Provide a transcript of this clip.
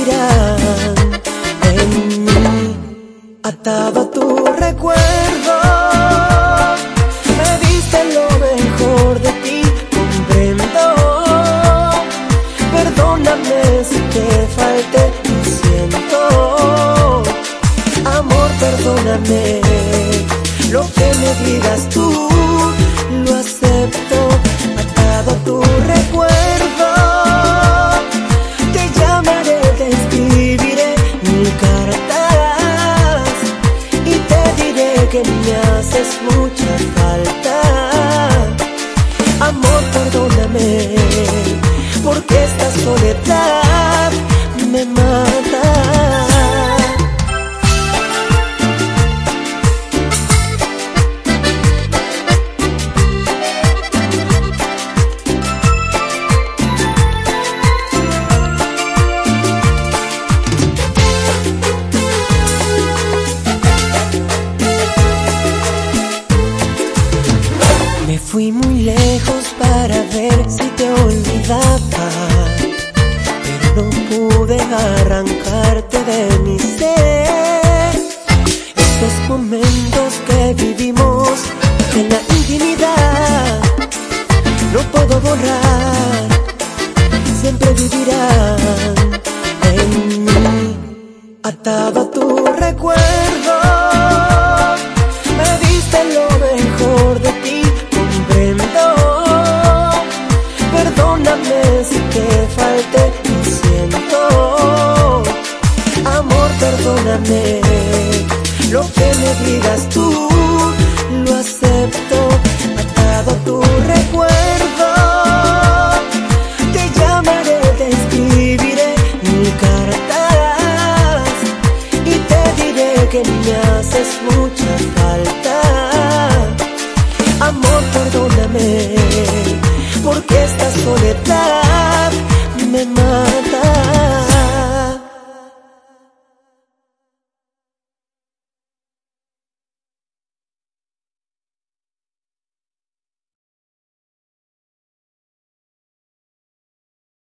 vivirán en mí, atado a tu recuerdo. Me diste lo mejor de ti, comprendo. Perdóname si te falté, lo siento. Amor, perdóname, lo que me digas tú lo acepto. Atado a tu recuerdo, te llamaré, te escribiré 1000 cartas y te diré que me haces mucha falta. Amor, perdóname, porque esta soledad me mata. Me fui muy lejos para ver si te olvidaba, pero no pude arrancarte de mi ser. Esos momentos que vivimos en la intimidad no puedo borrar, siempre vivirán en mí, atado a tu recuerdo. Me diste lo mejor de ti, perdóname si te falté, lo siento. Amor, perdóname, lo que me digas tú lo acepto. Atado a tu recuerdo, te llamaré, te escribiré 1000 cartas y te diré que me haces mucho